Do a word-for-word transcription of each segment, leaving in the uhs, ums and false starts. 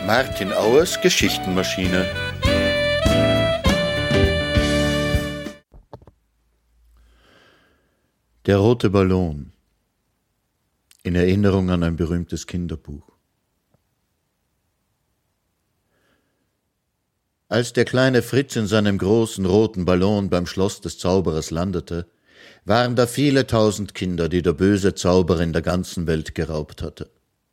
Martin Auers Geschichtenmaschine. Der rote Ballon. In Erinnerung an ein berühmtes Kinderbuch. Als der kleine Fritz in seinem großen roten Ballon beim Schloss des Zauberers landete, waren da viele tausend Kinder, die der böse Zauberer in der ganzen Welt geraubt hatte.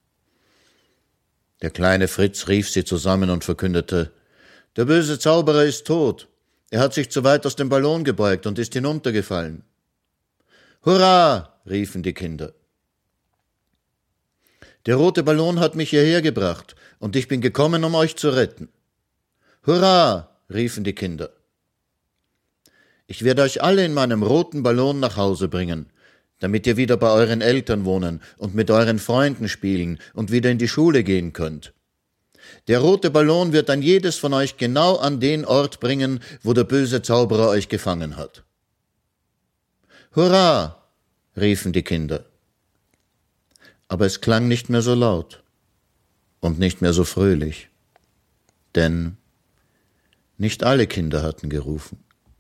Der kleine Fritz rief sie zusammen und verkündete: Der böse Zauberer ist tot. Er hat sich zu weit aus dem Ballon gebeugt und ist hinuntergefallen. Hurra! Riefen die Kinder. Der rote Ballon hat mich hierher gebracht und ich bin gekommen, um euch zu retten. Hurra! Riefen die Kinder. Ich werde euch alle in meinem roten Ballon nach Hause bringen, damit ihr wieder bei euren Eltern wohnen und mit euren Freunden spielen und wieder in die Schule gehen könnt. Der rote Ballon wird dann jedes von euch genau an den Ort bringen, wo der böse Zauberer euch gefangen hat. Hurra! Riefen die Kinder. Aber es klang nicht mehr so laut und nicht mehr so fröhlich, denn nicht alle Kinder hatten gerufen.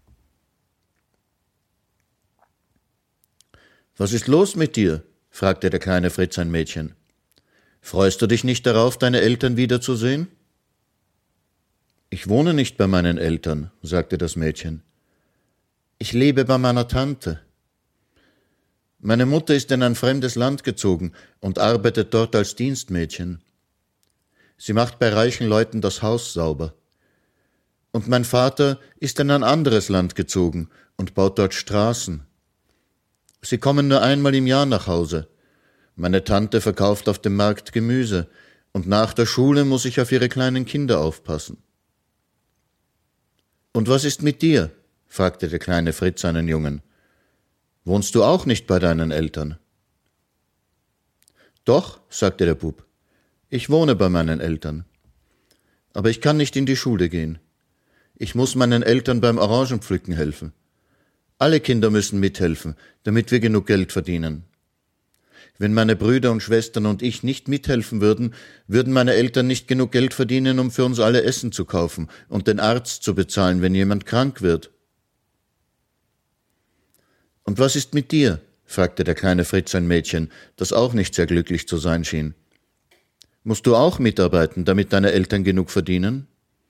»Was ist los mit dir?« fragte der kleine Fritz ein Mädchen. »Freust du dich nicht darauf, deine Eltern wiederzusehen?« »Ich wohne nicht bei meinen Eltern«, sagte das Mädchen. »Ich lebe bei meiner Tante. Meine Mutter ist in ein fremdes Land gezogen und arbeitet dort als Dienstmädchen. Sie macht bei reichen Leuten das Haus sauber. Und mein Vater ist in ein anderes Land gezogen und baut dort Straßen. Sie kommen nur einmal im Jahr nach Hause. Meine Tante verkauft auf dem Markt Gemüse und nach der Schule muss ich auf ihre kleinen Kinder aufpassen.« »Und was ist mit dir?« fragte der kleine Fritz einen Jungen. »Wohnst du auch nicht bei deinen Eltern?« »Doch«, sagte der Bub, »ich wohne bei meinen Eltern. Aber ich kann nicht in die Schule gehen. Ich muss meinen Eltern beim Orangenpflücken helfen. Alle Kinder müssen mithelfen, damit wir genug Geld verdienen. Wenn meine Brüder und Schwestern und ich nicht mithelfen würden, würden meine Eltern nicht genug Geld verdienen, um für uns alle Essen zu kaufen und den Arzt zu bezahlen, wenn jemand krank wird.« »Und was ist mit dir?« fragte der kleine Fritz ein Mädchen, das auch nicht sehr glücklich zu sein schien. »Musst du auch mitarbeiten, damit deine Eltern genug verdienen?«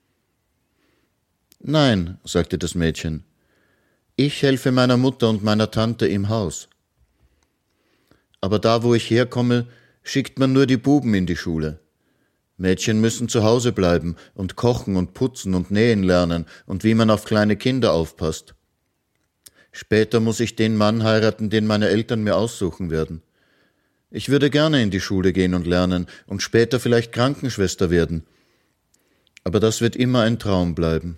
»Nein«, sagte das Mädchen, »ich helfe meiner Mutter und meiner Tante im Haus. Aber da, wo ich herkomme, schickt man nur die Buben in die Schule. Mädchen müssen zu Hause bleiben und kochen und putzen und nähen lernen und wie man auf kleine Kinder aufpasst. Später muss ich den Mann heiraten, den meine Eltern mir aussuchen werden. Ich würde gerne in die Schule gehen und lernen und später vielleicht Krankenschwester werden. Aber das wird immer ein Traum bleiben.«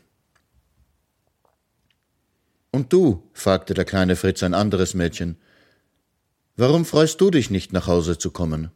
»Und du?« fragte der kleine Fritz ein anderes Mädchen. »Warum freust du dich nicht, nach Hause zu kommen?«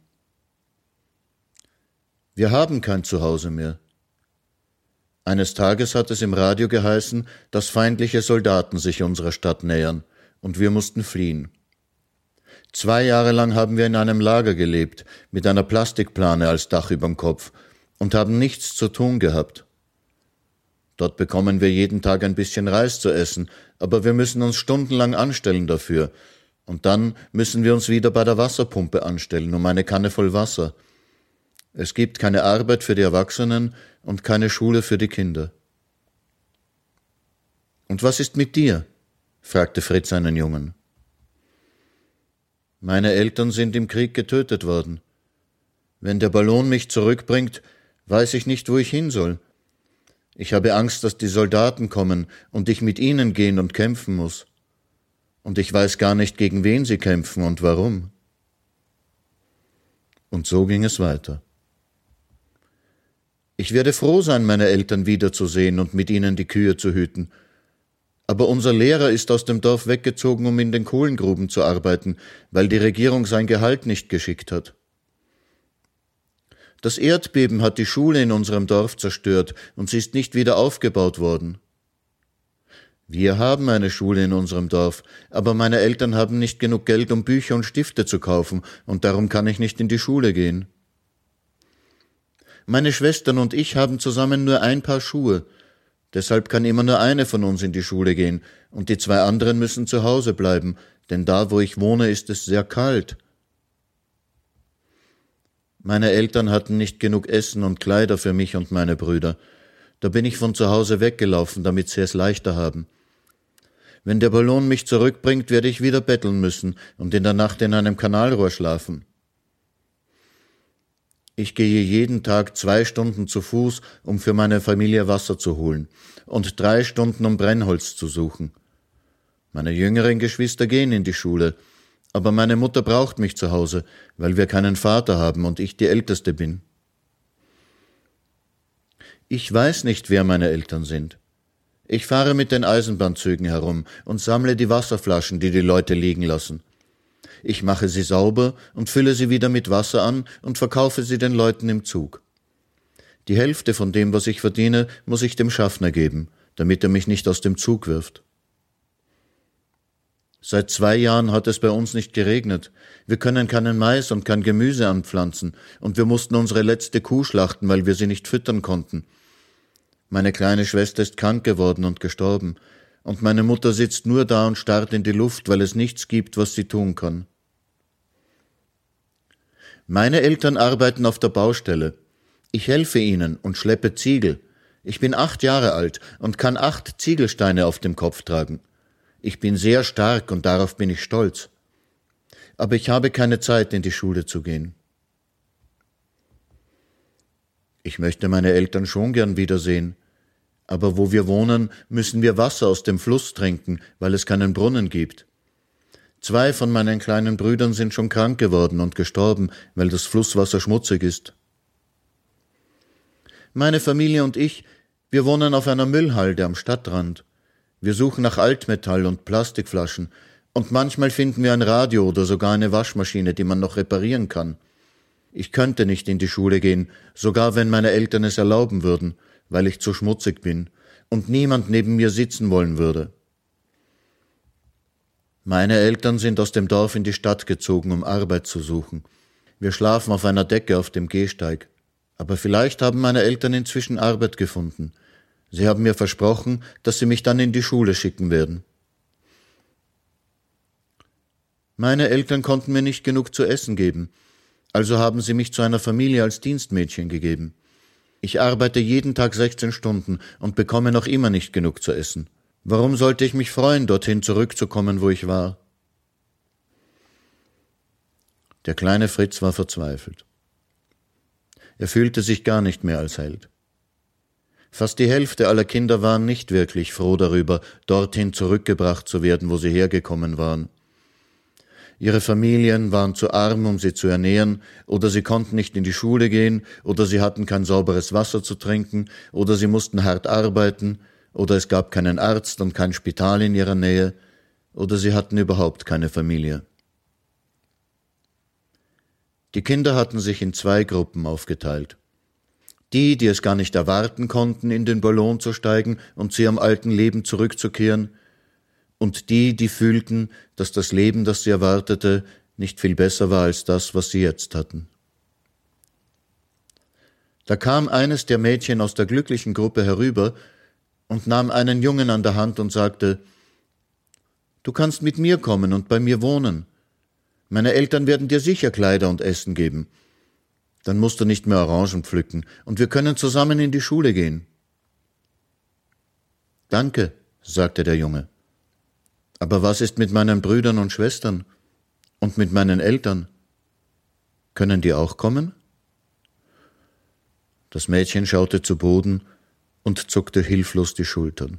»Wir haben kein Zuhause mehr. Eines Tages hat es im Radio geheißen, dass feindliche Soldaten sich unserer Stadt nähern, und wir mussten fliehen. Zwei Jahre lang haben wir in einem Lager gelebt, mit einer Plastikplane als Dach überm Kopf, und haben nichts zu tun gehabt. Dort bekommen wir jeden Tag ein bisschen Reis zu essen, aber wir müssen uns stundenlang anstellen dafür. Und dann müssen wir uns wieder bei der Wasserpumpe anstellen, um eine Kanne voll Wasser. Es gibt keine Arbeit für die Erwachsenen und keine Schule für die Kinder.« »Und was ist mit dir?« fragte Fritz einen Jungen. »Meine Eltern sind im Krieg getötet worden. Wenn der Ballon mich zurückbringt, weiß ich nicht, wo ich hin soll. Ich habe Angst, dass die Soldaten kommen und ich mit ihnen gehen und kämpfen muss. Und ich weiß gar nicht, gegen wen sie kämpfen und warum.« Und so ging es weiter. »Ich werde froh sein, meine Eltern wiederzusehen und mit ihnen die Kühe zu hüten. Aber unser Lehrer ist aus dem Dorf weggezogen, um in den Kohlengruben zu arbeiten, weil die Regierung sein Gehalt nicht geschickt hat. Das Erdbeben hat die Schule in unserem Dorf zerstört und sie ist nicht wieder aufgebaut worden. Wir haben eine Schule in unserem Dorf, aber meine Eltern haben nicht genug Geld, um Bücher und Stifte zu kaufen, und darum kann ich nicht in die Schule gehen. Meine Schwestern und ich haben zusammen nur ein Paar Schuhe. Deshalb kann immer nur eine von uns in die Schule gehen, und die zwei anderen müssen zu Hause bleiben, denn da, wo ich wohne, ist es sehr kalt. Meine Eltern hatten nicht genug Essen und Kleider für mich und meine Brüder. Da bin ich von zu Hause weggelaufen, damit sie es leichter haben. Wenn der Ballon mich zurückbringt, werde ich wieder betteln müssen und in der Nacht in einem Kanalrohr schlafen. Ich gehe jeden Tag zwei Stunden zu Fuß, um für meine Familie Wasser zu holen, und drei Stunden, um Brennholz zu suchen. Meine jüngeren Geschwister gehen in die Schule, aber meine Mutter braucht mich zu Hause, weil wir keinen Vater haben und ich die Älteste bin. Ich weiß nicht, wer meine Eltern sind. Ich fahre mit den Eisenbahnzügen herum und sammle die Wasserflaschen, die die Leute liegen lassen. Ich mache sie sauber und fülle sie wieder mit Wasser an und verkaufe sie den Leuten im Zug. Die Hälfte von dem, was ich verdiene, muss ich dem Schaffner geben, damit er mich nicht aus dem Zug wirft. Seit zwei Jahren hat es bei uns nicht geregnet. Wir können keinen Mais und kein Gemüse anpflanzen, und wir mussten unsere letzte Kuh schlachten, weil wir sie nicht füttern konnten. Meine kleine Schwester ist krank geworden und gestorben, und meine Mutter sitzt nur da und starrt in die Luft, weil es nichts gibt, was sie tun kann. Meine Eltern arbeiten auf der Baustelle. Ich helfe ihnen und schleppe Ziegel. Ich bin acht Jahre alt und kann acht Ziegelsteine auf dem Kopf tragen. Ich bin sehr stark und darauf bin ich stolz. Aber ich habe keine Zeit, in die Schule zu gehen. Ich möchte meine Eltern schon gern wiedersehen. Aber wo wir wohnen, müssen wir Wasser aus dem Fluss trinken, weil es keinen Brunnen gibt. Zwei von meinen kleinen Brüdern sind schon krank geworden und gestorben, weil das Flusswasser schmutzig ist. Meine Familie und ich, wir wohnen auf einer Müllhalde am Stadtrand. Wir suchen nach Altmetall und Plastikflaschen, und manchmal finden wir ein Radio oder sogar eine Waschmaschine, die man noch reparieren kann. Ich könnte nicht in die Schule gehen, sogar wenn meine Eltern es erlauben würden, weil ich zu schmutzig bin und niemand neben mir sitzen wollen würde. Meine Eltern sind aus dem Dorf in die Stadt gezogen, um Arbeit zu suchen. Wir schlafen auf einer Decke auf dem Gehsteig. Aber vielleicht haben meine Eltern inzwischen Arbeit gefunden. Sie haben mir versprochen, dass sie mich dann in die Schule schicken werden. Meine Eltern konnten mir nicht genug zu essen geben, also haben sie mich zu einer Familie als Dienstmädchen gegeben. Ich arbeite jeden Tag sechzehn Stunden und bekomme noch immer nicht genug zu essen. Warum sollte ich mich freuen, dorthin zurückzukommen, wo ich war? Der kleine Fritz war verzweifelt. Er fühlte sich gar nicht mehr als Held. Fast die Hälfte aller Kinder waren nicht wirklich froh darüber, dorthin zurückgebracht zu werden, wo sie hergekommen waren. Ihre Familien waren zu arm, um sie zu ernähren, oder sie konnten nicht in die Schule gehen, oder sie hatten kein sauberes Wasser zu trinken, oder sie mussten hart arbeiten, oder es gab keinen Arzt und kein Spital in ihrer Nähe, oder sie hatten überhaupt keine Familie. Die Kinder hatten sich in zwei Gruppen aufgeteilt. Die, die es gar nicht erwarten konnten, in den Ballon zu steigen und zu ihrem alten Leben zurückzukehren, und die, die fühlten, dass das Leben, das sie erwartete, nicht viel besser war als das, was sie jetzt hatten. Da kam eines der Mädchen aus der glücklichen Gruppe herüber und nahm einen Jungen an der Hand und sagte: »Du kannst mit mir kommen und bei mir wohnen. Meine Eltern werden dir sicher Kleider und Essen geben. Dann musst du nicht mehr Orangen pflücken und wir können zusammen in die Schule gehen.« »Danke«, sagte der Junge. »Aber was ist mit meinen Brüdern und Schwestern und mit meinen Eltern? Können die auch kommen?« Das Mädchen schaute zu Boden und zuckte hilflos die Schultern.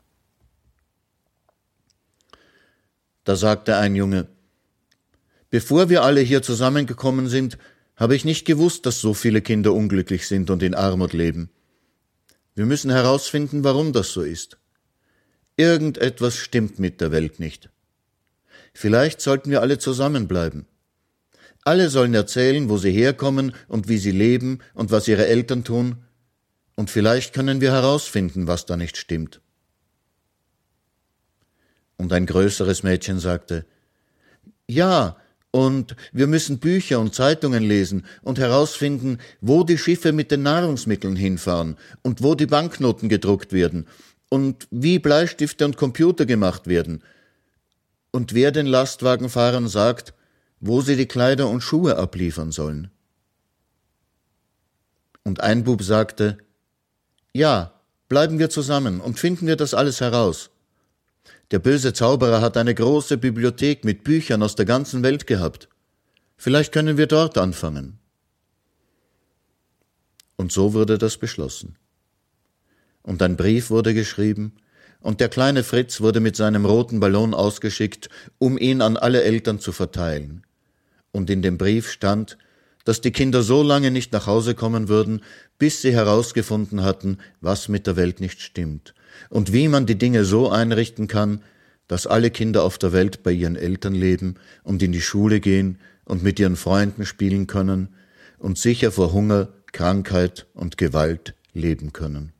Da sagte ein Junge: »Bevor wir alle hier zusammengekommen sind, habe ich nicht gewusst, dass so viele Kinder unglücklich sind und in Armut leben. Wir müssen herausfinden, warum das so ist. Irgendetwas stimmt mit der Welt nicht. Vielleicht sollten wir alle zusammenbleiben. Alle sollen erzählen, wo sie herkommen und wie sie leben und was ihre Eltern tun, und vielleicht können wir herausfinden, was da nicht stimmt.« Und ein größeres Mädchen sagte: »Ja, Und wir müssen Bücher und Zeitungen lesen und herausfinden, wo die Schiffe mit den Nahrungsmitteln hinfahren und wo die Banknoten gedruckt werden und wie Bleistifte und Computer gemacht werden und wer den Lastwagenfahrern sagt, wo sie die Kleider und Schuhe abliefern sollen. Und ein Bub sagte, ja, bleiben wir zusammen und finden wir das alles heraus. Der böse Zauberer hat eine große Bibliothek mit Büchern aus der ganzen Welt gehabt. Vielleicht können wir dort anfangen. Und so wurde das beschlossen. Und ein Brief wurde geschrieben, und der kleine Fritz wurde mit seinem roten Ballon ausgeschickt, um ihn an alle Eltern zu verteilen. Und in dem Brief stand, dass die Kinder so lange nicht nach Hause kommen würden, bis sie herausgefunden hatten, was mit der Welt nicht stimmt und wie man die Dinge so einrichten kann, dass alle Kinder auf der Welt bei ihren Eltern leben und in die Schule gehen und mit ihren Freunden spielen können und sicher vor Hunger, Krankheit und Gewalt leben können.